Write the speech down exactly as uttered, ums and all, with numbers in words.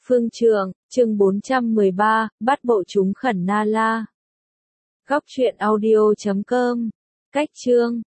Phương Trượng, chương bốn trăm mười ba, bắt bộ chúng khẩn Na La. Góc truyện audio chấm com. Cách chương